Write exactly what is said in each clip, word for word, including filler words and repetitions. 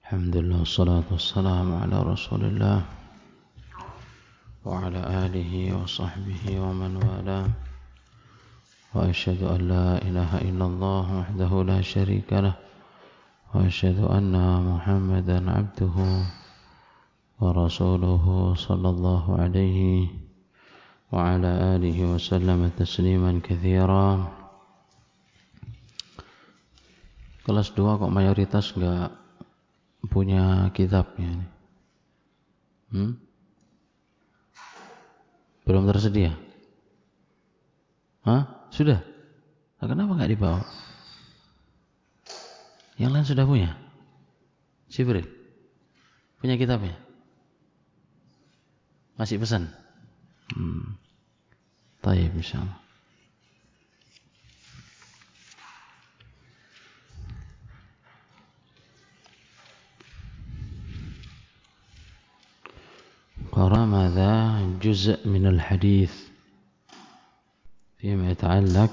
Alhamdulillah, wassalatu wassalamu ala rasulillah wa ala alihi wa sahbihi wa man wala wa ashhadu an la ilaha illallah wahdahu la syarika lah wa ashhadu anna muhammadan abduhu wa rasuluhu sallallahu alaihi wa ala alihi wa sallama tasliman katsira. Kelas dua kok mayoritas enggak punya kitabnya? Hmm? Belum tersedia? Hah? Sudah? Nah, kenapa nggak dibawa? Yang lain sudah punya? Jibril? Punya kitabnya? Masih pesan? Hmm. Tayyib insyaallah. قرأ ماذا جزء من الحديث فيما يتعلق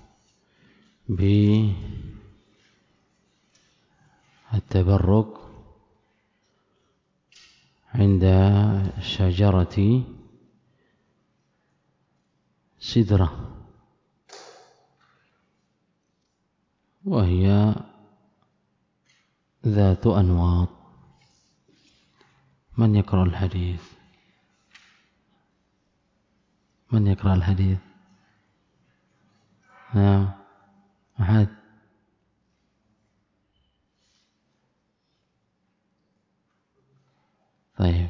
بالتبرك عند شجرة سدرة وهي ذات أنواط. من يقرأ الحديث؟ من يقرأ الحديث؟ نعم أحد؟ طيب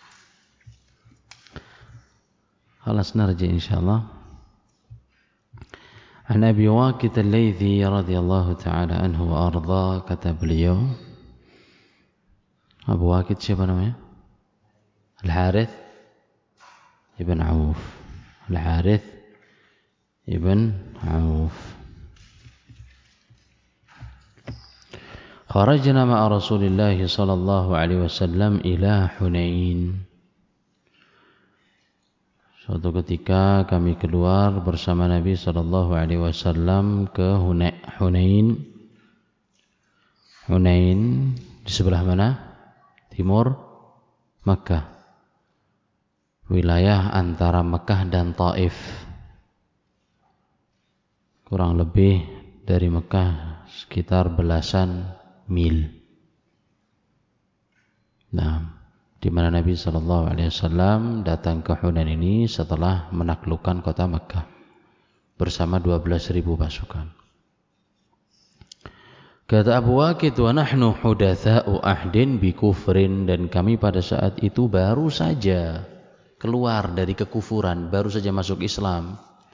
خلاص نرجع إن شاء الله. عن أبي واقد الليثي رضي الله تعالى عنه وأرضاه, kata beliau, Abu Waqid siapa namanya? Al-Harith ibn Auf. Al-Harith ibn Auf. Kharajna ma'a Rasulillah sallallahu alaihi wasallam ila Hunain. Suatu ketika kami keluar bersama Nabi sallallahu alaihi wasallam ke Hunain. Hunain di sebelah mana? Timur Makkah. Wilayah antara Makkah dan Taif. Kurang lebih dari Makkah sekitar belasan mil. Nah, di mana Nabi sallallahu alaihi wasallam datang ke Hunain ini setelah menaklukkan kota Makkah bersama dua belas ribu pasukan. Kata Abu Waqid, wa nahnu hudatsa'u ahdin bi kufrin, dan kami pada saat itu baru saja keluar dari kekufuran, baru saja masuk Islam.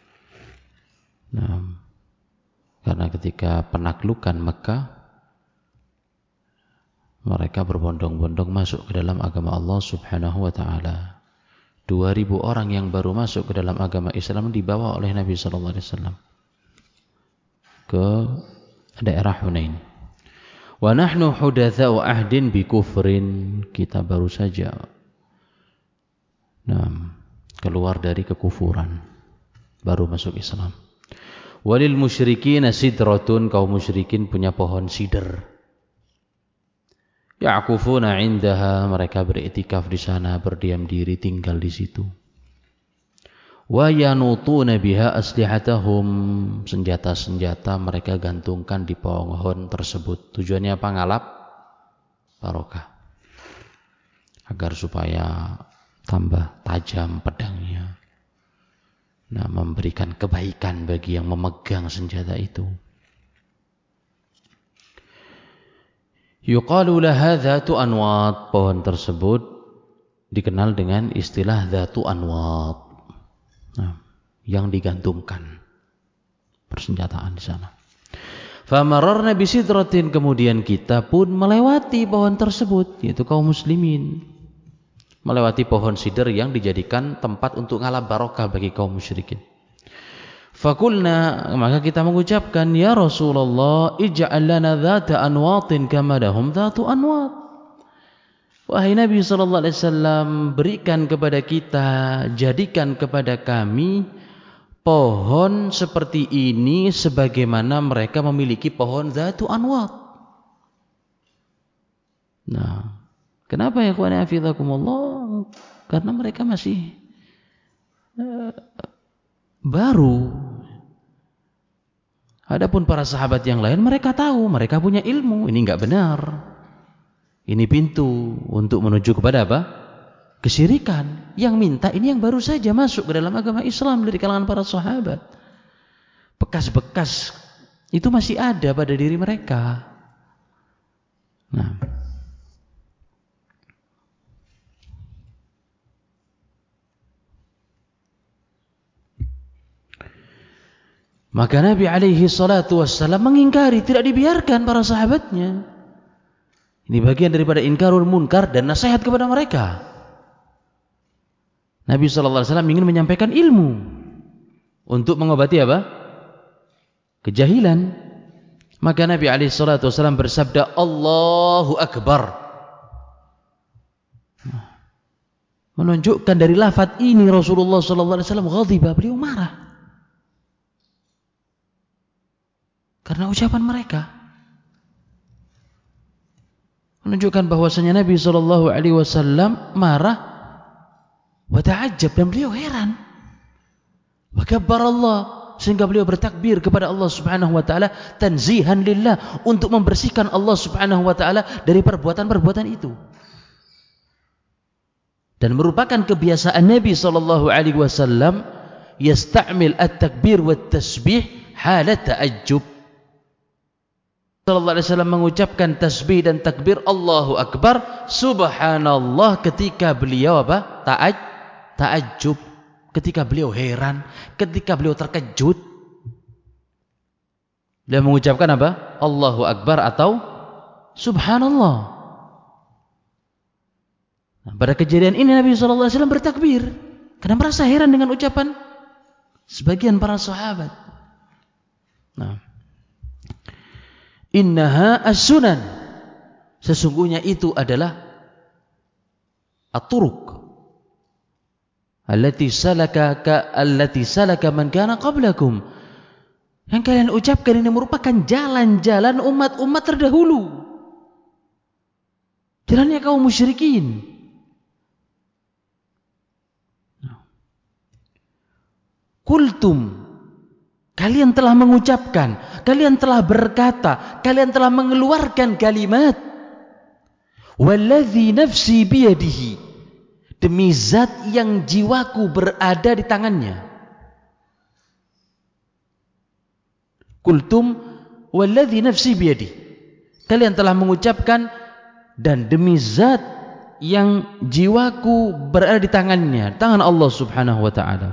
Nah, karena ketika penaklukan Makkah mereka berbondong-bondong masuk ke dalam agama Allah Subhanahu wa taala. dua ribu orang yang baru masuk ke dalam agama Islam dibawa oleh Nabi sallallahu alaihi wasallam ke daerah Hunain. Wa nahnu hudatsa'u ahdin bi kufrin, kita baru saja nah, keluar dari kekufuran, baru masuk Islam. Walil musyrikin sidratun, kaum musyrikin punya pohon sidr. Ya'kufuna 'indaha, mereka beriktikaf di sana, berdiam diri tinggal di situ. Wa yanutuna biha aslihatahum, senjata-senjata mereka gantungkan di pohon tersebut. Tujuannya apa? Ngalap barokah, agar supaya tambah tajam pedangnya. Nah, memberikan kebaikan bagi yang memegang senjata itu. Yuqalu laha dhatu anwat, pohon tersebut dikenal dengan istilah dhatu anwat. Nah, yang digantungkan persenjataan di sana. Famararna bisidratin, kemudian kita pun melewati pohon tersebut, yaitu kaum muslimin melewati pohon sidr yang dijadikan tempat untuk ngalap barokah bagi kaum musyrikin. Fakulna, maka kita mengucapkan, ya Rasulullah, ij'al lana dhata anwatin kama lahum dhatu anwat. Wahai Nabi sallallahu alaihi wasallam, berikan kepada kita, jadikan kepada kami pohon seperti ini sebagaimana mereka memiliki pohon dhatu anwat. Nah, kenapa ya ikhwani hafizakumullah? Karena mereka masih uh, baru. Adapun para sahabat yang lain mereka tahu, mereka punya ilmu, ini enggak benar. Ini pintu untuk menuju kepada apa? Kesyirikan. Yang minta ini yang baru saja masuk ke dalam agama Islam dari kalangan para sahabat. Bekas-bekas itu masih ada pada diri mereka. Nah, maka Nabi alaihi salatu wassalam mengingkari, tidak dibiarkan para sahabatnya. Ini bagian daripada inkarul munkar dan nasihat kepada mereka. Nabi sallallahu alaihi wasallam ingin menyampaikan ilmu untuk mengobati apa? Kejahilan. Maka Nabi alaihi salatu wasallam bersabda, Allahu Akbar. Menunjukkan dari lafaz ini Rasulullah sallallahu alaihi wasallam ghadiba, beliau marah. Karena ucapan mereka. Menunjukkan bahwasanya Nabi sallallahu alaihi wasallam marah wa ta'ajjab, dan beliau heran. Wa kabbarallah, sehingga beliau bertakbir kepada Allah Subhanahu wa taala tanzihan lillah, untuk membersihkan Allah Subhanahu wa taala dari perbuatan-perbuatan itu. Dan merupakan kebiasaan Nabi sallallahu alaihi wasallam yasta'mil at-takbir wat tasbih halat ta'ajjub. Sallallahu alaihi wasallam mengucapkan tasbih dan takbir Allahu Akbar subhanallah ketika beliau apa? Ta'aj ta'ajjub, ketika beliau heran, ketika beliau terkejut. Beliau mengucapkan apa? Allahu Akbar atau subhanallah. Nah, pada kejadian ini Nabi sallallahu alaihi wasallam bertakbir karena merasa heran dengan ucapan sebagian para sahabat. Nah, innaha as-sunan, sesungguhnya itu adalah at-turuq allati salaka ka allati salaka man kana qablakum. Yang kalian ucapkan ini merupakan jalan-jalan umat-umat terdahulu, jalannya kaum musyrikin. Qultum, kalian telah mengucapkan, kalian telah berkata, kalian telah mengeluarkan kalimat walladzi nafsi biyadihi, demi zat yang jiwaku berada di tangannya. Qultum walladzi nafsi biyadihi, kalian telah mengucapkan dan demi zat yang jiwaku berada di tangannya, tangan Allah Subhanahu wa taala.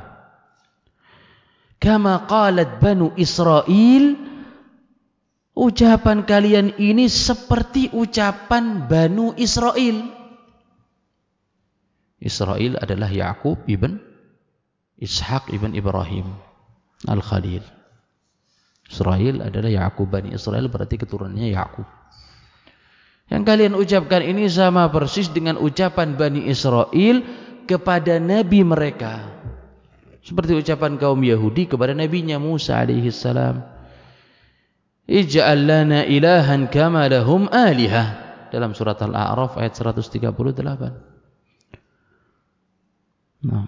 Kama qalat Banu Israel, ucapan kalian ini seperti ucapan Banu Israel. Israel adalah Ya'qub ibn Ishaq ibn Ibrahim Al-Khalil. Israel adalah Ya'qub, Bani Israel berarti keturunannya Ya'qub. Yang kalian ucapkan ini sama persis dengan ucapan Bani Israel kepada nabi mereka. Seperti ucapan kaum Yahudi kepada nabinya Musa alaihi salam, ij'al lana ilahan kama lahum alihah, dalam surat Al-A'raf ayat seratus tiga puluh delapan. Nah,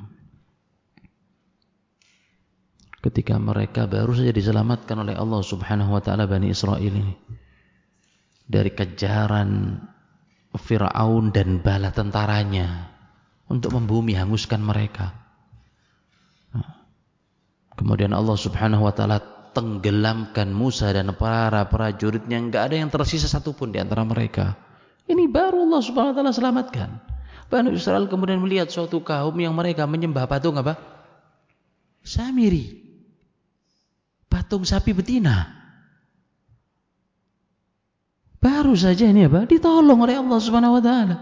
ketika mereka baru saja diselamatkan oleh Allah Subhanahu wa taala, Bani Israel ini, dari kejaran Fir'aun dan bala tentaranya untuk membumi hanguskan mereka. Kemudian Allah Subhanahu wa taala tenggelamkan Musa dan para prajuritnya, enggak ada yang tersisa satupun di antara mereka. Ini baru Allah Subhanahu wa taala selamatkan. Bani Israel kemudian melihat suatu kaum yang mereka menyembah patung apa? Samiri. Patung sapi betina. Baru saja ini apa? Ditolong oleh Allah Subhanahu wa taala.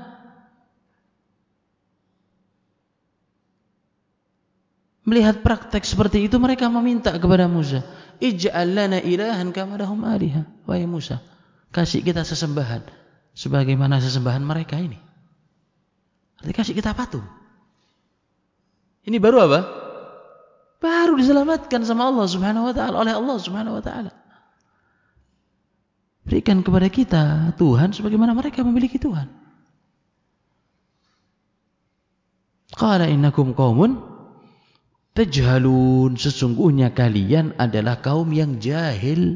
Melihat praktek seperti itu, mereka meminta kepada Musa, ij'al lana ilahan kama lahum alihah. Wahai Musa, kasih kita sesembahan sebagaimana sesembahan mereka ini. Artinya kasih kita patung. Ini baru apa? Baru diselamatkan sama Allah Subhanahu wa taala, oleh Allah Subhanahu wa taala. Berikan kepada kita Tuhan sebagaimana mereka memiliki Tuhan. Qala innakum qaumun tajhalun, sesungguhnya kalian adalah kaum yang jahil.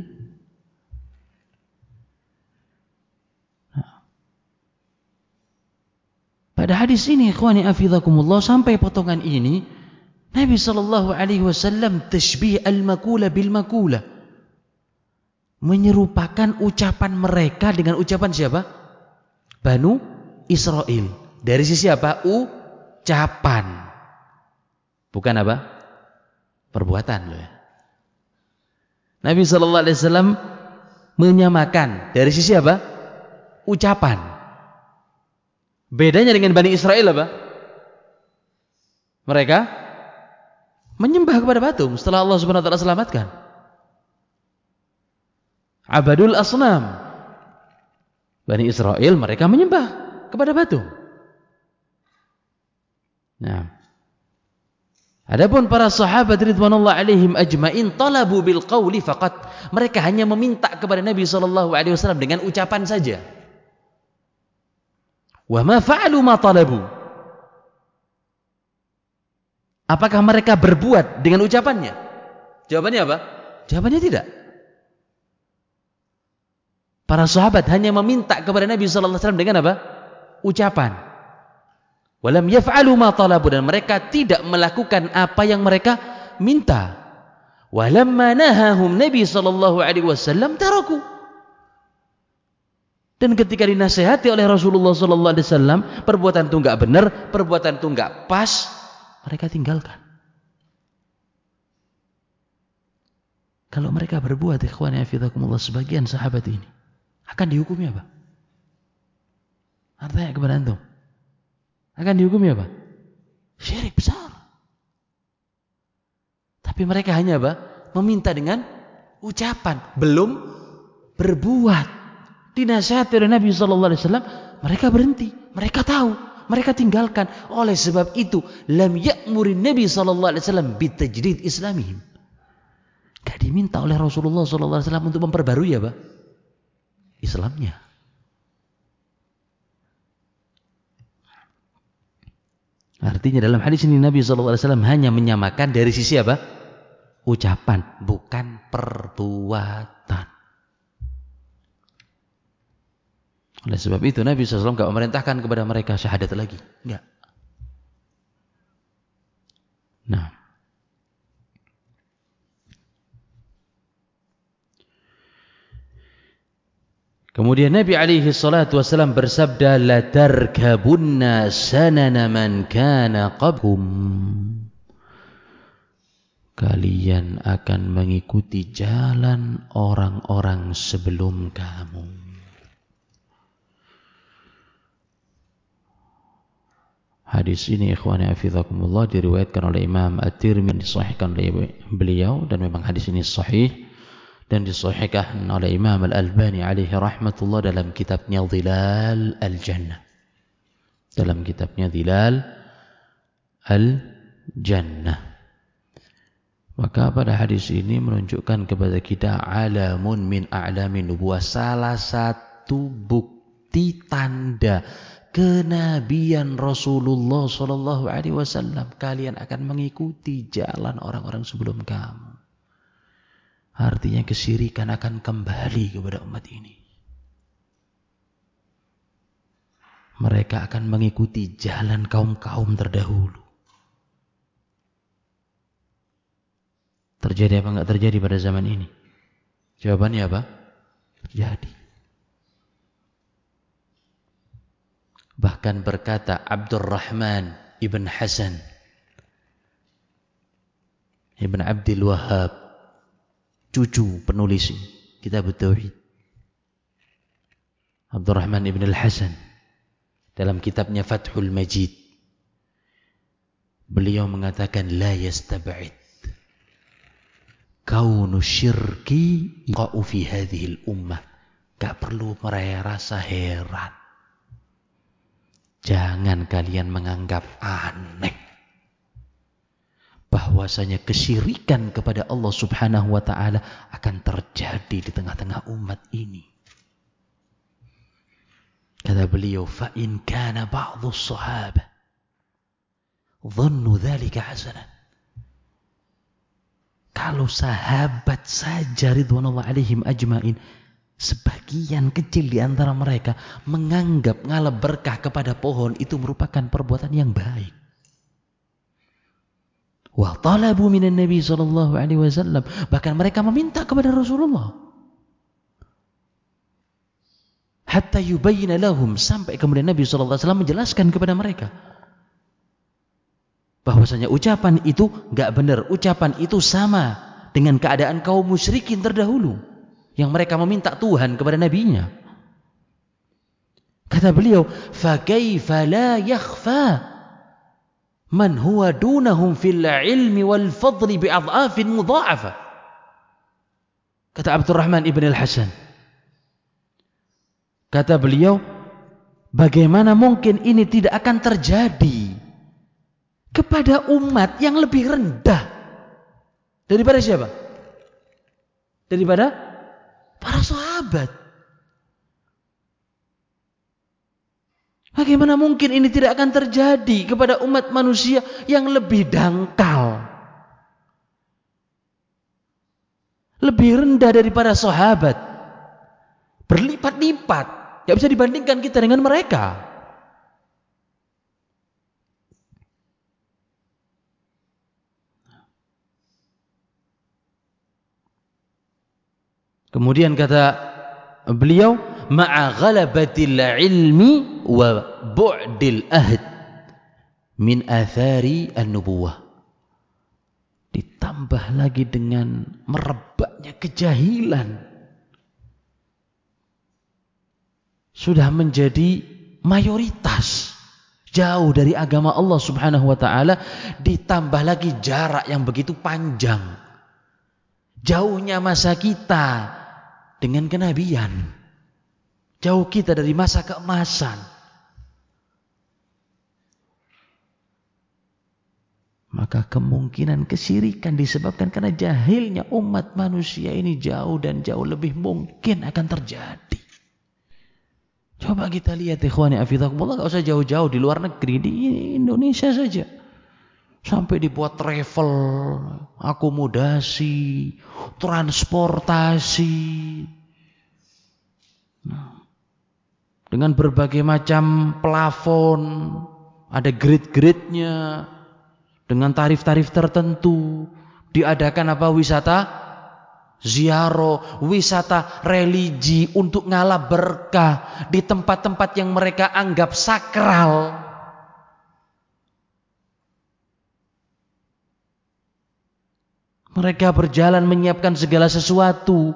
Pada hadis ini, ikhwani afizakumullah, sampai potongan ini Nabi sallallahu alaihi wasallam tashbih al-makula bil makula, menyerupakan ucapan mereka dengan ucapan siapa? Banu Israel. Dari sisi apa? Ucapan. Bukan apa? Perbuatan loh ya. Nabi sallallahu alaihi wasallam menyamakan dari sisi apa? Ucapan. Bedanya dengan Bani Israel apa? Mereka menyembah kepada batu setelah Allah Subhanahu wa taala selamatkan. Abadul asnam. Bani Israel mereka menyembah kepada batu. Nah, adapun para sahabat ridwanullah alaihim ajmain talabu bil qawli faqat, mereka hanya meminta kepada Nabi sallallahu alaihi wasallam dengan ucapan saja. Wa ma fa'alu ma talabu. Apakah mereka berbuat dengan ucapannya? Jawabannya apa? Jawabannya tidak. Para sahabat hanya meminta kepada Nabi sallallahu alaihi wasallam dengan apa? Ucapan. Walam yaf'alu ma talabu, dan mereka tidak melakukan apa yang mereka minta. Walamma nahahum Nabi sallallahu alaihi wasallam taraku. Dan ketika dinasihati oleh Rasulullah sallallahu alaihi wasallam, perbuatan itu enggak benar, perbuatan itu enggak pas, mereka tinggalkan. Kalau mereka berbuat, ikhwani hafizakumullah, sebagian sahabat ini akan dihukumi apa? Artinya kepada antum, akan dihukumi apa? Syirik besar. Tapi mereka hanya apa? Meminta dengan ucapan, belum berbuat. Dinasihati oleh Nabi sallallahu alaihi wasallam, mereka berhenti, mereka tahu, mereka tinggalkan. Oleh sebab itu, lam ya'murin Nabi sallallahu alaihi wasallam bitajdid islamihim. Enggak diminta oleh Rasulullah sallallahu alaihi wasallam untuk memperbarui apa? Islamnya. Artinya dalam hadis ini Nabi sallallahu alaihi wasallam hanya menyamakan dari sisi apa? Ucapan, bukan perbuatan. Oleh sebab itu Nabi sallallahu alaihi wasallam enggak memerintahkan kepada mereka syahadat lagi. Enggak. Nah. Kemudian Nabi alaihi salatu wasallam bersabda, la tarkabunna sanana man kana qabkum. Kalian akan mengikuti jalan orang-orang sebelum kamu. Hadis ini ikhwani hafizakumullah diriwayatkan oleh Imam At-Tirmidzi, disahihkan oleh beliau, dan memang hadis ini sahih dan disahihkan oleh Imam Al-Albani alaihi rahmatullah dalam kitabnya Dhilal Al-Jannah. Dalam kitabnya Dhilal Al-Jannah. Maka pada hadis ini menunjukkan kepada kita alamun min a'lamin nubuwah, salah satu bukti tanda kenabian Rasulullah sallallahu alaihi wasallam. Kalian akan mengikuti jalan orang-orang sebelum kamu. Artinya kesyirikan akan kembali kepada umat ini. Mereka akan mengikuti jalan kaum-kaum terdahulu. Terjadi apa enggak terjadi pada zaman ini? Jawabannya apa? Terjadi. Bahkan berkata Abdurrahman ibn Hasan ibn Abdul Wahhab, cucu penulis kitab Tauhid, Abdurrahman ibn al-Hasan, dalam kitabnya Fathul Majid, beliau mengatakan la yastab'id kaunu syirki qa'u fi hadhihi al-ummah. Gak perlu merasa heran, jangan kalian menganggap aneh bahwasanya kesyirikan kepada Allah Subhanahu wa taala akan terjadi di tengah-tengah umat ini. Kata beliau, fa in kana ba'dhu sahabah dhannu dzalika hasanan. Kalau sahabat saja ridwanullah alaihim ajmain, sebagian kecil di antara mereka menganggap ngalap berkah kepada pohon itu merupakan perbuatan yang baik. Wa talabu minan Nabi sallallahu alaihi wasallam, bahkan mereka meminta kepada Rasulullah. Hatta yubayyana lahum, sampai kemudian Nabi sallallahu alaihi wasallam menjelaskan kepada mereka bahwasanya ucapan itu enggak benar, ucapan itu sama dengan keadaan kaum musyrikin terdahulu yang mereka meminta Tuhan kepada nabinya. Kata beliau, fa kaifa la yakhfa man huwa dunahum fil ilmi wal fadli bi adhafin mudha'afa. Kata Abdurrahman ibn al-Hasan, kata beliau, bagaimana mungkin ini tidak akan terjadi kepada umat yang lebih rendah daripada siapa? Daripada para sahabat. Bagaimana mungkin ini tidak akan terjadi kepada umat manusia yang lebih dangkal, lebih rendah daripada sahabat, berlipat-lipat. Tidak bisa dibandingkan kita dengan mereka. Kemudian kata beliau, ma'a ghalabatil ilmi wa bu'dil ahd min athari an-nubuwah. Ditambah lagi dengan merebaknya kejahilan, sudah menjadi mayoritas, jauh dari agama Allah Subhanahu wa taala, ditambah lagi jarak yang begitu panjang, jauhnya masa kita dengan kenabian, jauh kita dari masa keemasan. Maka kemungkinan kesyirikan disebabkan karena jahilnya umat manusia ini jauh dan jauh lebih mungkin akan terjadi. Coba kita lihat ikhwani afidakumullah, enggak usah jauh-jauh di luar negeri, di Indonesia saja. Sampai dibuat travel, akomodasi, transportasi, nah, dengan berbagai macam plafon, ada grade-grade-nya, dengan tarif-tarif tertentu. Diadakan apa? Wisata ziarah, wisata religi untuk ngalap berkah di tempat-tempat yang mereka anggap sakral. Mereka berjalan menyiapkan segala sesuatu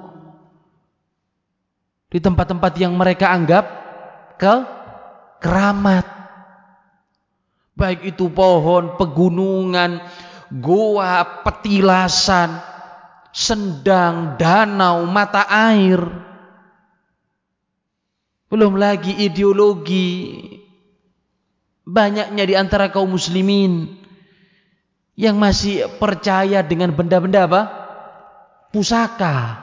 di tempat-tempat yang mereka anggap ke keramat. Baik itu pohon, pegunungan, goa, petilasan, sendang, danau, mata air. Belum lagi ideologi. Banyaknya di antara kaum muslimin yang masih percaya dengan benda-benda apa? Pusaka.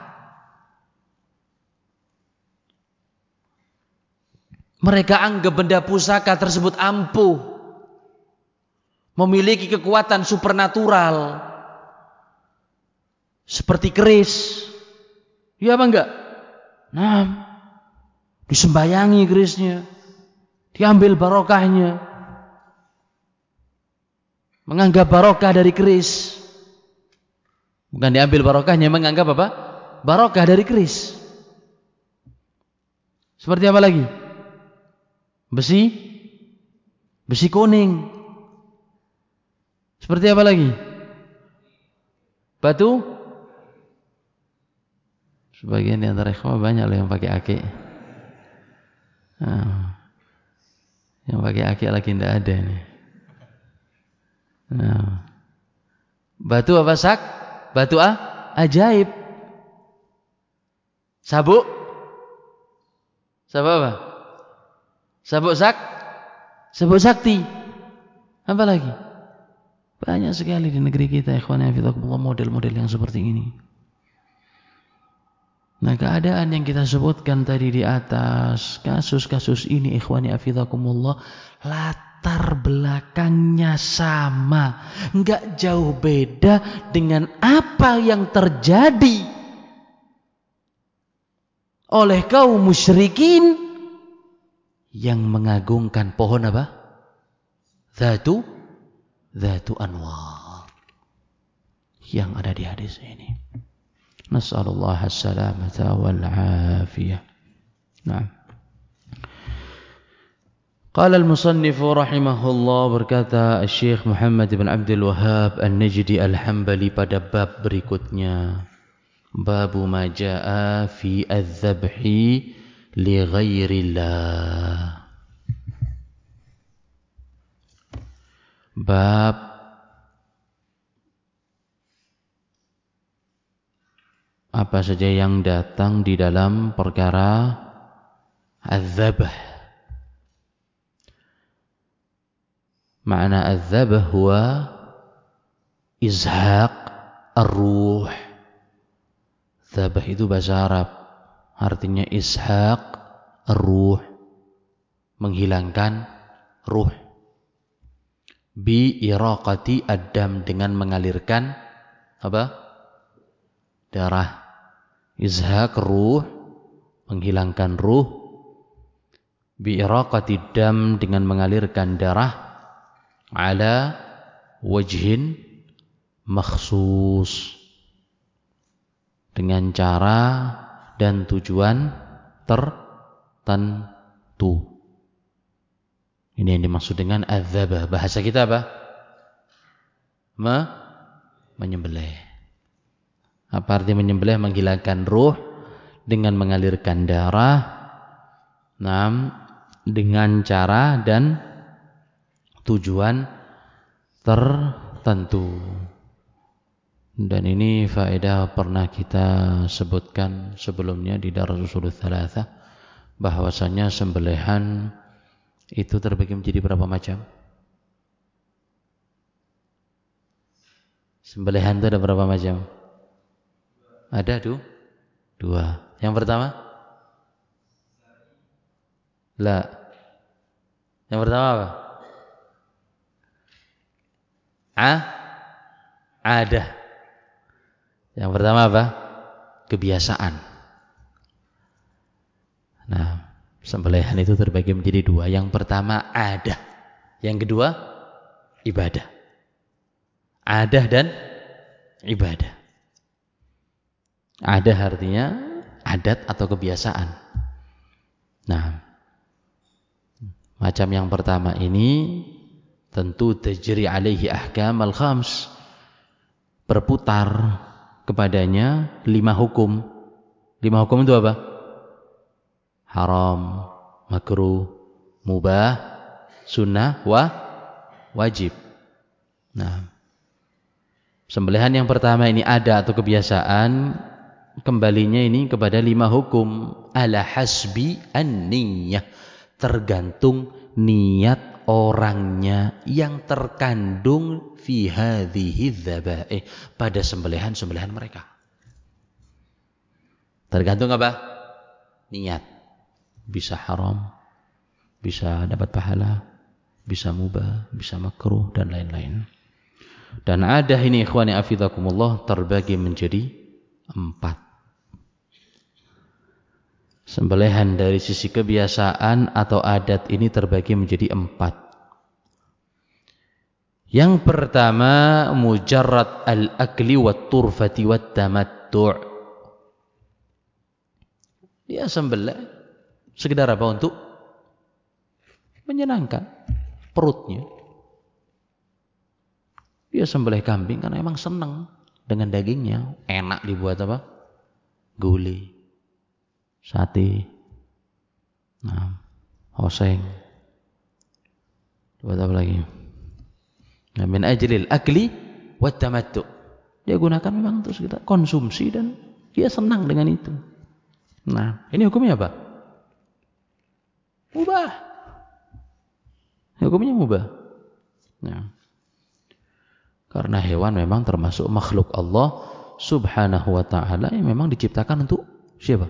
Mereka anggap benda pusaka tersebut ampuh, memiliki kekuatan supernatural, seperti keris. Ya apa enggak? Nah, disembayangi kerisnya, diambil barokahnya. Menganggap barokah dari keris. Bukan diambil barokahnya, menganggap apa? Barokah dari keris. Seperti apa lagi? Besi, besi kuning. Seperti apa lagi? Batu. Sebagian di antara ikhwah banyak loh yang pakai ake. Nah, yang pakai ake lagi tidak ada nih. Nah, batu apa sak? Batu ah, ajaib. Sabuk? Sabuk apa? Sabuk sak? Sabuk sakti. Apa lagi? Banyak sekali di negeri kita, ikhwan fillah, model-model yang seperti ini. Nah, keadaan yang kita sebutkan tadi di atas, kasus-kasus ini ikhwani afidakumullah, lat latar belakangnya sama, nggak jauh beda dengan apa yang terjadi oleh kaum musyrikin yang mengagungkan pohon apa? Dzatu Dzatu Anwar yang ada di hadis ini. Nas'alullah as-salamata wal afiyah. Nah. Qala al-musannif rahimahullah, berkata Syekh Muhammad bin Abdul Wahhab An-Najdi Al-Hambali pada bab berikutnya, babu ma jaa fi adz-dzabhi li ghairillah. Bab apa saja yang datang di dalam perkara adz-dzabh. Makna adz-dzabh huwa izhaq ar-ruh. Dzabh itu bahasa Arab, artinya ishaq ar-ruh, menghilangkan ruh. Bi iraqati ad-dam, dengan mengalirkan apa? Darah. Izhaq ruh, menghilangkan ruh. Bi iraqati dam, dengan mengalirkan darah. Ala wajhin makhsus, dengan cara dan tujuan tertentu. Ini yang dimaksud dengan adz-dzabh. Bahasa kita apa? Me menyembelih. Apa arti menyembelih? Menghilangkan ruh dengan mengalirkan darah, nah, dengan cara dan tujuan tertentu. Dan ini faedah pernah kita sebutkan sebelumnya di Darul Ushul Tsalatsah, bahwasanya sembelihan itu terbagi menjadi berapa macam? Sembelihan itu ada berapa macam? Ada du? Dua. Yang pertama? La. Yang pertama apa? A? Ada. Yang pertama apa? Kebiasaan. Nah, sembelihan itu terbagi menjadi dua. Yang pertama ada. Yang kedua ibadah. Adah dan ibadah. Adah artinya adat atau kebiasaan. Nah, macam yang pertama ini tentu tajri alaihi ahkam al-khams, berputar kepadanya lima hukum. Lima hukum itu apa? Haram, makruh, mubah, sunnah, wa wajib. Nah, sembelihan yang pertama ini ada atau kebiasaan, kembalinya ini kepada lima hukum. Ala hasbi an-niyyah, tergantung niat orangnya yang terkandung fi hadhihi dzaba'ih, pada sembelihan-sembelihan mereka. Tergantung apa? Niat. Bisa haram, bisa dapat pahala, bisa mubah, bisa makruh, dan lain-lain. Dan ada ini ikhwani afidakumullah terbagi menjadi empat. Sembelihan dari sisi kebiasaan atau adat ini terbagi menjadi empat. Yang pertama, mujarrad al-akli wat turfati wat tamattu'. Dia sembelih sekedar apa? Untuk menyenangkan perutnya. Dia sembelih kambing karena memang senang dengan dagingnya, enak dibuat apa? Gulai, sate, nah, oseng, buat apa lagi? Nah, min ajlil akli wat tamattu'. Dia gunakan memang untuk kita konsumsi dan dia senang dengan itu. Nah, ini hukumnya apa? Mubah. Hukumnya mubah. Nah, karena hewan memang termasuk makhluk Allah Subhanahu wa ta'ala yang memang diciptakan untuk siapa?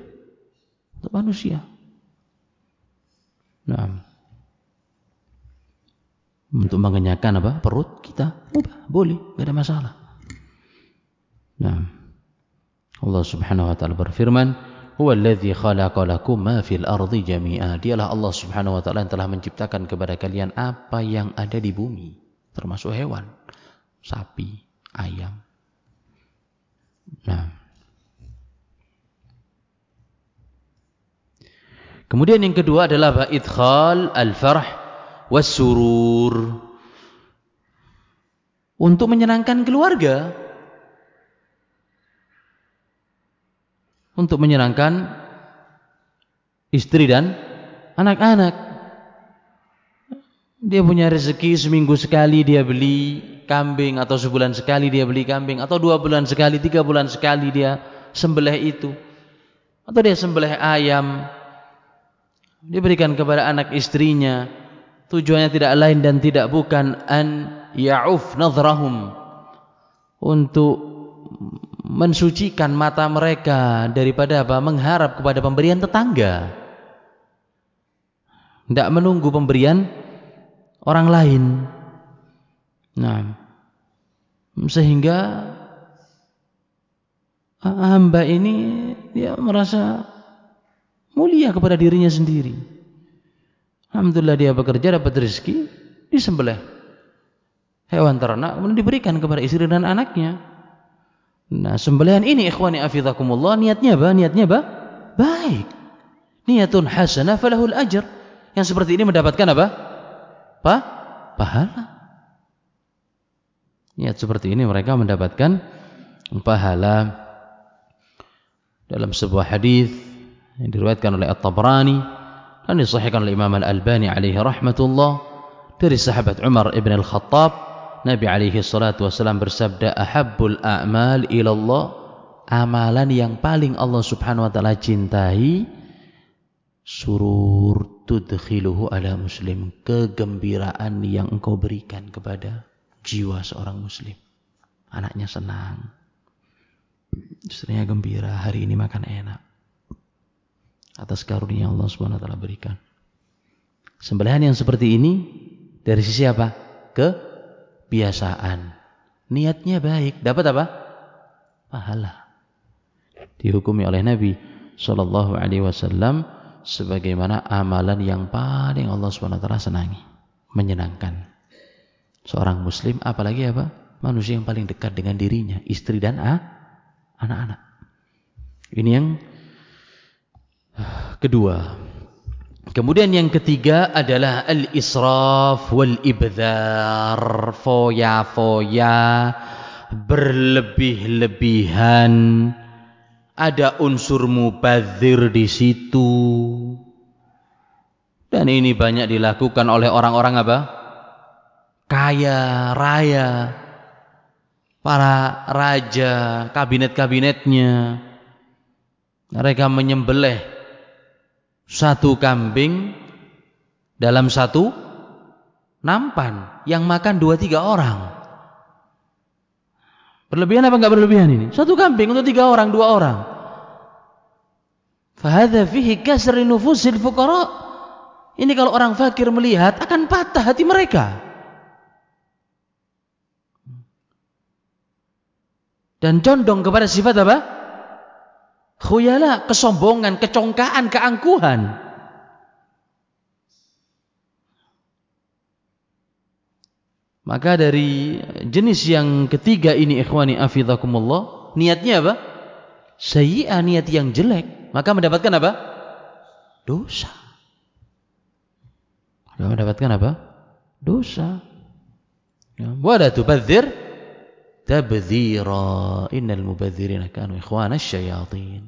Untuk manusia. Nah, untuk mengenyangkan apa? Perut kita. Mubah, boleh, enggak ada masalah. Nah, Allah Subhanahu wa taala berfirman, "Huwallazi khalaqa lakum ma fil ardi jami'a." Dialah Allah Subhanahu wa taala yang telah menciptakan kepada kalian apa yang ada di bumi, termasuk hewan, sapi, ayam. Nah, kemudian yang kedua adalah idkhal al-farh was-surur, untuk menyenangkan keluarga, untuk menyenangkan istri dan anak-anak. Dia punya rezeki, seminggu sekali dia beli kambing, atau sebulan sekali dia beli kambing, atau dua bulan sekali, tiga bulan sekali dia sembelih itu, atau dia sembelih ayam, dia berikan kepada anak istrinya. Tujuannya tidak lain dan tidak bukan an ya'uf nadhrahum, untuk mensucikan mata mereka daripada apa? Mengharap kepada pemberian tetangga, tidak menunggu pemberian orang lain. Nah, sehingga hamba ini dia merasa mulia kepada dirinya sendiri. Alhamdulillah dia bekerja, dapat rezeki, disembelih hewan ternak, kemudian diberikan kepada istri dan anaknya. Nah, sembelihan ini ikhwani afizakumullah, niatnya apa? Niatnya apa? Baik. Niatun hasanah falahul ajr. Yang seperti ini mendapatkan apa? Pa? Pahala. Niat seperti ini mereka mendapatkan pahala. Dalam sebuah hadis yang diriwayatkan oleh At-Tabrani dan disahihkan oleh Imam Al-Albani alaihi rahmatullah, dari sahabat Umar ibn Al-Khattab, Nabi alaihi salatu wasallam bersabda, ahabbul a'mal ilallah, amalan yang paling Allah Subhanahu wa taala cintai, surur tudkhiluhu ala muslim, kegembiraan yang engkau berikan kepada jiwa seorang muslim. Anaknya senang, istrinya gembira, hari ini makan enak atas karunia Allah Subhanahu wa taala berikan. Sembelihan yang seperti ini dari sisi apa? Kebiasaan. Niatnya baik, dapat apa? Pahala. Dihukumi oleh Nabi sallallahu alaihi wasallam sebagaimana amalan yang paling Allah Subhanahu wa taala senangi, menyenangkan seorang muslim, apalagi apa? Manusia yang paling dekat dengan dirinya, istri dan ah, anak-anak. Ini yang kedua. Kemudian yang ketiga adalah al-israf wal ibdhar, foya-foya, berlebih-lebihan. Ada unsur mubadzir di situ. Dan ini banyak dilakukan oleh orang-orang apa? Kaya raya, para raja, kabinet-kabinetnya. Mereka menyembelih satu kambing dalam satu nampan yang makan dua tiga orang. Berlebihan apa enggak berlebihan ini? Satu kambing untuk tiga orang, dua orang. Fahadha fihi kasri nufusil fuqara. Ini kalau orang fakir melihat akan patah hati mereka. Dan condong kepada sifat apa? Khuyala, kesombongan, kecongkaan, keangkuhan. Maka dari jenis yang ketiga ini ikhwani afidhakumullah, niatnya apa? Sayyi'ah, niat yang jelek, maka mendapatkan apa? Dosa. Maka mendapatkan apa? Dosa. Wala tubadzir tabdzira, innal mubadzirina kanu ikhwana syayatin.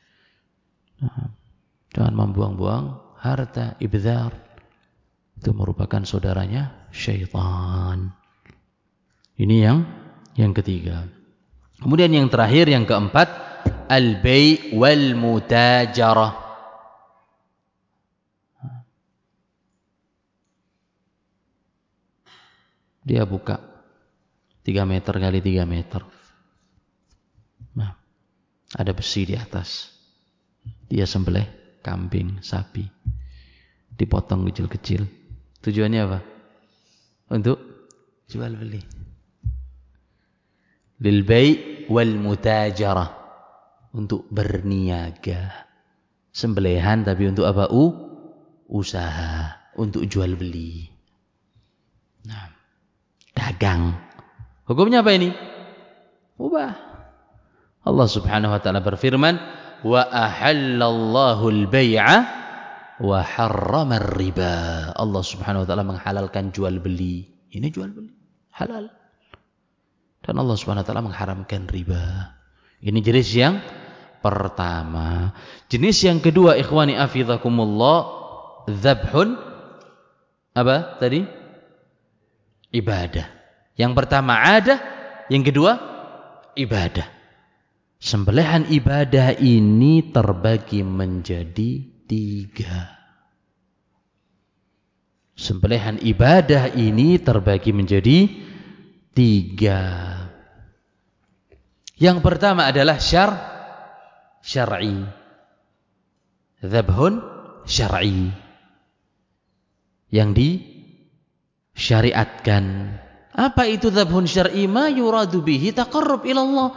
Jangan membuang-buang harta, ibdzar. Itu merupakan saudaranya syaitan. Ini yang yang ketiga. Kemudian yang terakhir, yang keempat, al-bai' wal mutajarah. Dia buka tiga meter kali tiga meter. Nah, ada besi di atas. Dia sembelih kambing, sapi, dipotong kecil-kecil. Tujuannya apa? untuk jual beli. Lil bai' wal mutajarah, untuk berniaga. Sembelihan tapi untuk apa? U, usaha, untuk jual beli. Nah, dagang. Hukumnya apa ini? Mubah. Allah Subhanahu wa taala berfirman, "Wa ahallallahu al-bai'a wa harrama ar-riba." Allah Subhanahu wa taala menghalalkan jual beli. Ini jual beli halal. Dan Allah Subhanahu wa taala mengharamkan riba. Ini jenis yang pertama. Jenis yang kedua, ikhwani afidhakumullah, dzabhun apa tadi? Ibadah. Yang pertama adah, yang kedua ibadah. Sembelihan ibadah ini terbagi menjadi tiga. Sembelihan ibadah ini terbagi menjadi tiga. Yang pertama adalah syar syar'i. Dzabhun syar'i. Yang disyariatkan. Apa itu dzabhun syar'i? Ma yuradu bihi taqarrub ila Allah.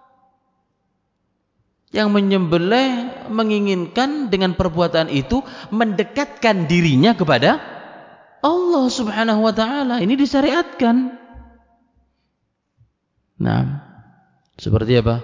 Yang menyembelih menginginkan dengan perbuatan itu mendekatkan dirinya kepada Allah Subhanahu wa taala. Ini disyariatkan. Nah, seperti apa?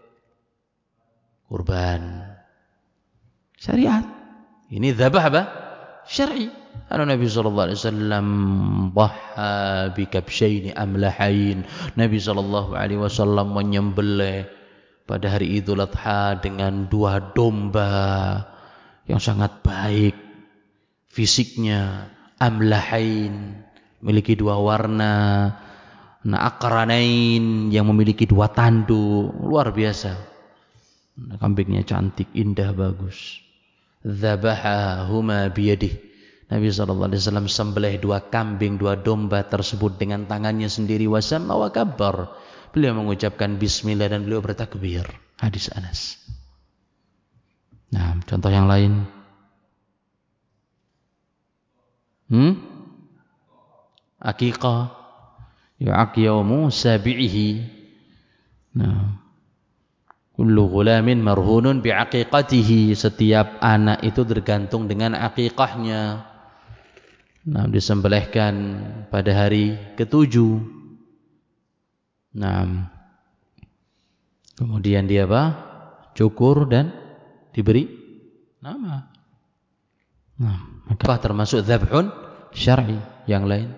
Kurban. Syariat. Ini dzabah apa? Syar'i. Ana Nabi sallallahu alaihi wasallam dhaha bi kabshaini amlahain. Nabi sallallahu alaihi wasallam menyembelih pada hari Idul Adha dengan dua domba yang sangat baik fisiknya, amlahain, memiliki dua warna, nah aqranain, yang memiliki dua tanduk, luar biasa. Nah, kambingnya cantik, indah, bagus. Dzabahahuma biyadih. Nabi sallallahu alaihi wasallam sembelih dua kambing, dua domba tersebut dengan tangannya sendiri, wasamma wa kabbar. Beliau mengucapkan bismillah dan beliau bertakbir. Hadis Anas. Nah, contoh yang lain. Hmm? Aqiqah. Yu'aq yawmu sabi'ihi. Nah. Kullu ghulamin marhunun bi'aqiqatihi. Setiap anak itu tergantung dengan aqiqahnya. Nah, disembelihkan pada hari ketujuh. Nah, kemudian dia apa? Cukur dan diberi nama. Nah, maka termasuk dzabhun syar'i. Yang lain?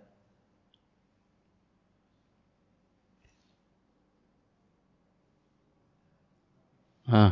Hah?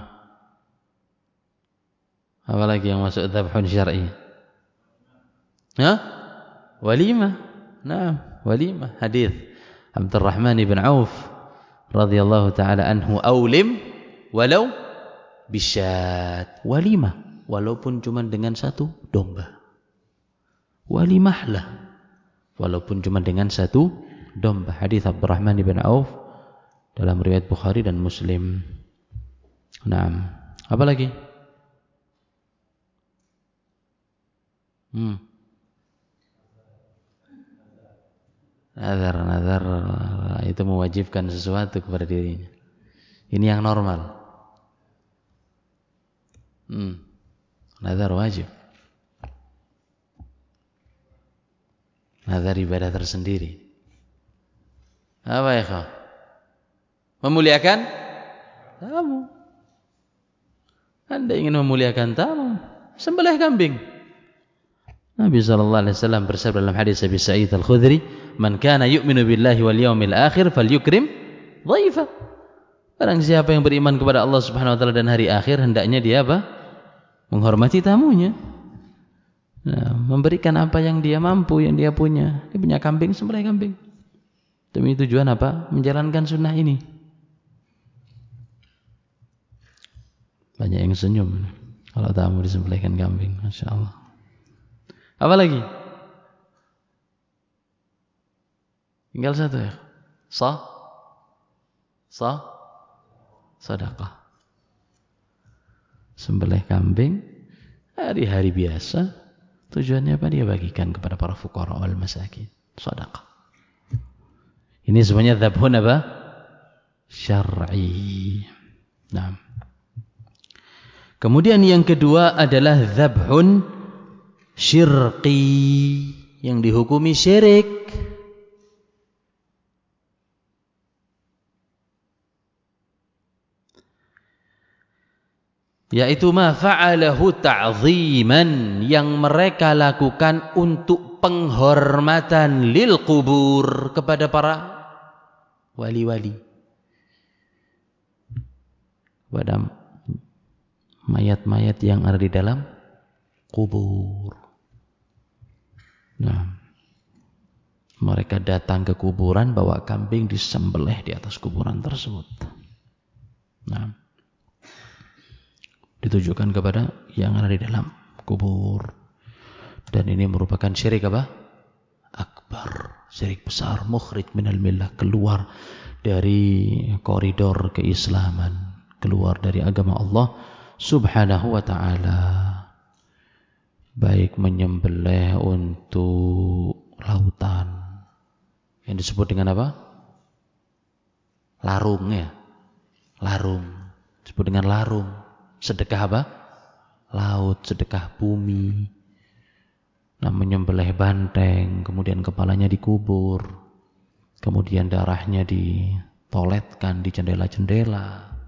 Apa lagi yang masuk dzabhun syar'i? Hah? Walimah. Nah, walimah. Hadis Abdurrahman bin Auf radhiyallahu taala anhu, aulim walau bisyat. Walimah walaupun cuma dengan satu domba. Walimahlah walaupun cuma dengan satu domba. Hadis Abdurrahman bin Auf dalam riwayat Bukhari dan Muslim. Naam. Apa lagi? Hmm. Nazar, nazar itu mewajibkan sesuatu kepada dirinya. Ini yang normal. Hmm. Nazar wajib. Nazar ibadah tersendiri. Apa ya kau? Memuliakan tamu. Anda ingin memuliakan tamu, sembelih kambing. Nabi sallallahu alaihi wasallam bersabda dalam hadis Abi Sa'id Al-Khudri, "Man kana yu'minu billahi wal yawmil akhir falyukrim dhaifa." Barang siapa yang beriman kepada Allah Subhanahu wa taala dan hari akhir, hendaknya dia apa? Menghormati tamunya. Nah, memberikan apa yang dia mampu, yang dia punya. Dia punya kambing, sembelih kambing. Demi tujuan apa? Menjalankan sunnah ini. Banyak yang senyum kalau tamu disembelihkan kambing, masya Allah. Apa lagi? Tinggal satu ya. Sah, sah, sedekah. Sembelih kambing hari-hari biasa. Tujuannya apa? Dia bagikan kepada para fuqara wal masakin. sedekah. Ini semuanya dzabhun apa? Syar'i. Nah. Kemudian yang kedua adalah dzabhun syirqi, yang dihukumi syirik. Yaitu ma fa'alahu ta'ziman, yang mereka lakukan untuk penghormatan lil kubur, kepada para wali-wali, kepada mayat-mayat yang ada di dalam kubur. Nah, mereka datang ke kuburan bawa kambing disembelih di atas kuburan tersebut. Nah, ditujukan kepada yang ada di dalam kubur. Dan ini merupakan syirik apa? Akbar, syirik besar, mukhrij minal millah, keluar dari koridor keislaman, keluar dari agama Allah Subhanahu wa ta'ala. Baik menyembelih untuk lautan, yang disebut dengan apa? Larung, ya. Larung, disebut dengan larung. Sedekah apa? Laut, sedekah bumi. Nah, menyembelih banteng, kemudian kepalanya dikubur, kemudian darahnya ditoletkan di jendela-jendela.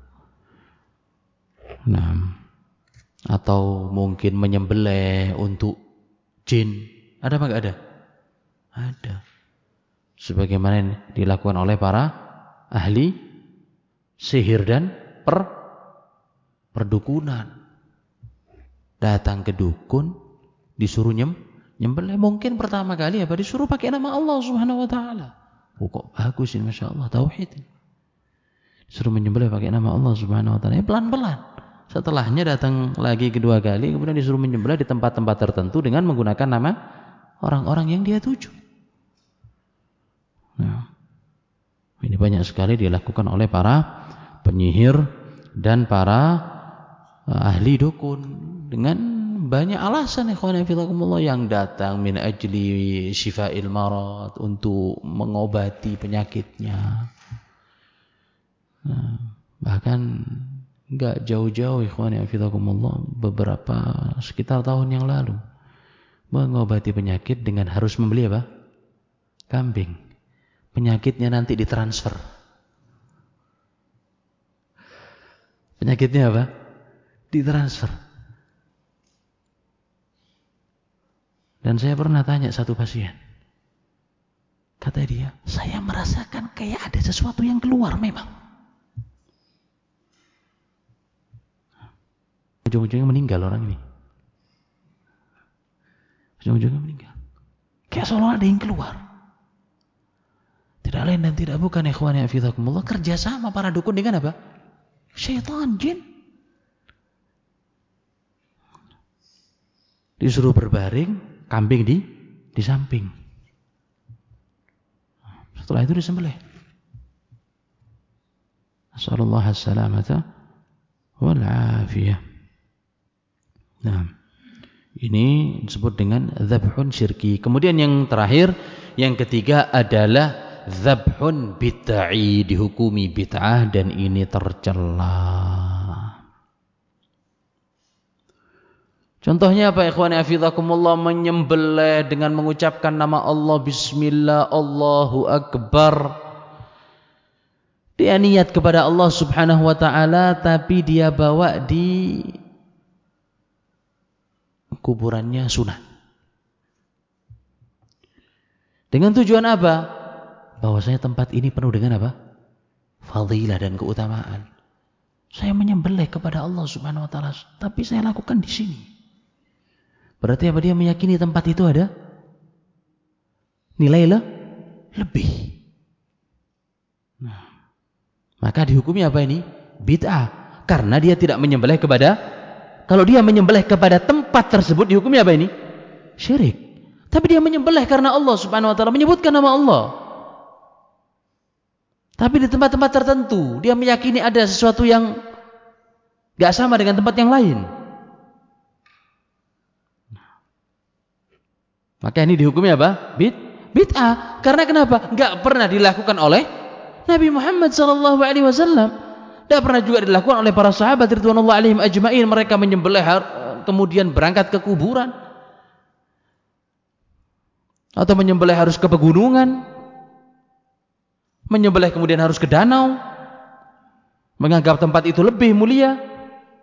Nah, atau mungkin menyembelih untuk jin. Ada apa enggak ada? Ada. Sebagaimana yang dilakukan oleh para ahli sihir dan per perdukunan. Datang ke dukun, disuruh nyem, nyembelih. Mungkin pertama kali apa? Disuruh pakai nama Allah Subhanahu wa ta'ala. Oh, kok bagus ini, Masya Allah, tauhid. Disuruh menyembelih pakai nama Allah Subhanahu wa ta'ala. Ya, pelan-pelan. Setelahnya datang lagi kedua kali, kemudian disuruh menyembelih di tempat-tempat tertentu dengan menggunakan nama orang-orang yang dia tuju. Nah, ini banyak sekali dilakukan oleh para penyihir dan para ahli dukun dengan banyak alasan, ikhwan fillah, yang datang min ajli syifa'il marad, untuk mengobati penyakitnya. Nah, bahkan enggak jauh-jauh, ikhwan fillah, beberapa sekitar tahun yang lalu, mengobati penyakit dengan harus membeli apa? Kambing. Penyakitnya nanti ditransfer. Penyakitnya apa? Ditransfer. Dan saya pernah tanya satu pasien. Kata dia, saya merasakan kayak ada sesuatu yang keluar memang. Ujung-ujungnya meninggal orang ini. Ujung-ujungnya meninggal. Kayak seolah ada yang keluar. Tidak lain dan tidak bukan, ikhwan ya fillah, kerjasama para dukun dengan apa? Syaitan, jin. Disuruh berbaring, kambing di di samping. Setelah itu disembelih. Nasallallahu as-salamata wal afiyah. Nah, ini disebut dengan dzabhun syirki. Kemudian yang terakhir, yang ketiga adalah dzabhun bid'ah, dihukumi bid'ah dan ini tercela. Contohnya apa, ikhwan hafizakumullah? Menyembelih dengan mengucapkan nama Allah, bismillah, Allahu akbar. Dia niat kepada Allah Subhanahu wa ta'ala, tapi dia bawa di kuburannya sunnah. Dengan tujuan apa? Bahwasanya tempat ini penuh dengan apa? Fadilah dan keutamaan. Saya menyembelih kepada Allah Subhanahu wa ta'ala, tapi saya lakukan di sini. Berarti apa? Dia meyakini tempat itu ada nilai le lebih. Nah, maka dihukumi apa ini? Bid'ah. Karena dia tidak menyembelih kepada, kalau dia menyembelih kepada tempat tersebut, dihukumi apa ini? Syirik. Tapi dia menyembelih karena Allah Subhanahu wa ta'ala, menyebutkan nama Allah. Tapi di tempat-tempat tertentu, dia meyakini ada sesuatu yang gak sama dengan tempat yang lain. Maka ini dihukumi apa? Bid, bid'ah. Karena kenapa? Enggak pernah dilakukan oleh Nabi Muhammad sallallahu alaihi wasallam. Tidak pernah juga dilakukan oleh para sahabat ridwanullah alaihim ajma'in. Mereka menyembelih kemudian berangkat ke kuburan, atau menyembelih harus ke pegunungan, menyembelih kemudian harus ke danau, menganggap tempat itu lebih mulia.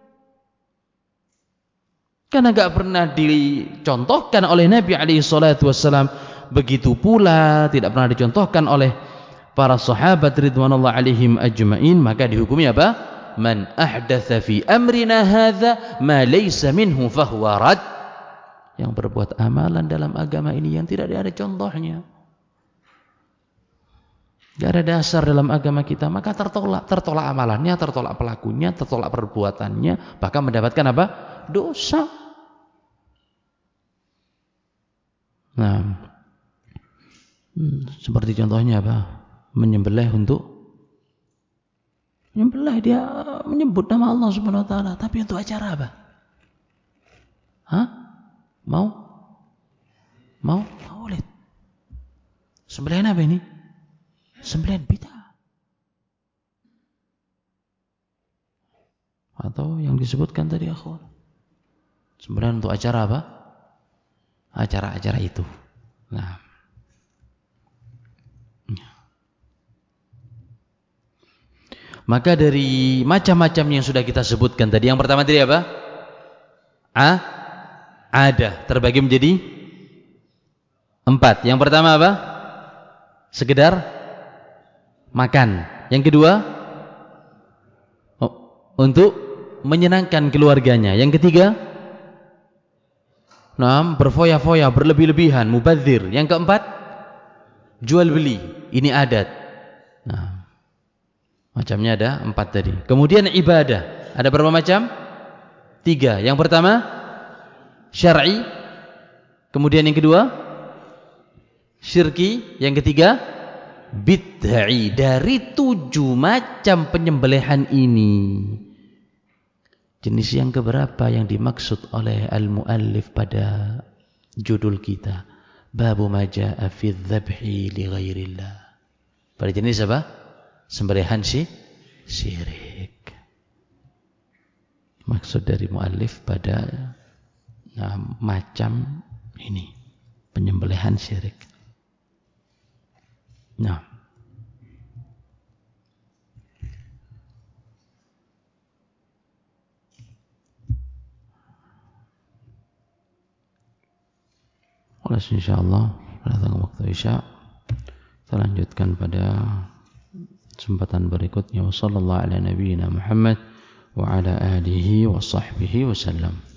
Karena enggak pernah dicontohkan oleh Nabi alaihi salatu wassalam. Begitu pula tidak pernah dicontohkan oleh para sahabat ridwanullah alaihim ajma'in. Maka dihukumi apa? Man ahdatsa fi amrina hadza ma laysa minhu fahuwa rad. Yang berbuat amalan dalam agama ini yang tidak ada contohnya, tidak ada dasar dalam agama kita, maka tertolak. Tertolak amalannya, tertolak pelakunya, tertolak perbuatannya, bahkan mendapatkan apa? Dosa. Nah, hmm, seperti contohnya apa? Menyembelih untuk menyembelih, dia menyebut nama Allah Subhanahu wa taala, tapi untuk acara apa? Hah? Mau? Mau? Maulid. Sembelihan apa ini? Sembelihan bid'ah. Atau yang disebutkan tadi akhwat, sembelihan untuk acara apa? Acara-acara itu. Nah, maka dari macam-macam yang sudah kita sebutkan tadi, yang pertama tadi apa? A, ada, terbagi menjadi empat. Yang pertama apa? Sekedar makan. Yang kedua, oh, untuk menyenangkan keluarganya. Yang ketiga, nah, berfoya-foya, berlebih-lebihan, mubadzir. Yang keempat, jual beli. Ini adat. Nah, macamnya ada empat tadi. Kemudian ibadah, ada berapa macam? Tiga. Yang pertama syar'i. Kemudian yang kedua syirki. Yang ketiga bid'ai. Dari tujuh macam penyembelihan ini, jenis yang keberapa yang dimaksud oleh al-muallif pada judul kita? Babu ma jaa'a fi dzabhi li ghairillah. Pada jenis apa? Sembelihan si syirik. Maksud dari muallif pada nah, macam ini, penyembelihan syirik. Nah, oleh insyaallah datang waktu Isya, kita lanjutkan pada kesempatan berikutnya. Wassallallahu ala nabiyyina Muhammad wa ala alihi wa sahbihi wasallam.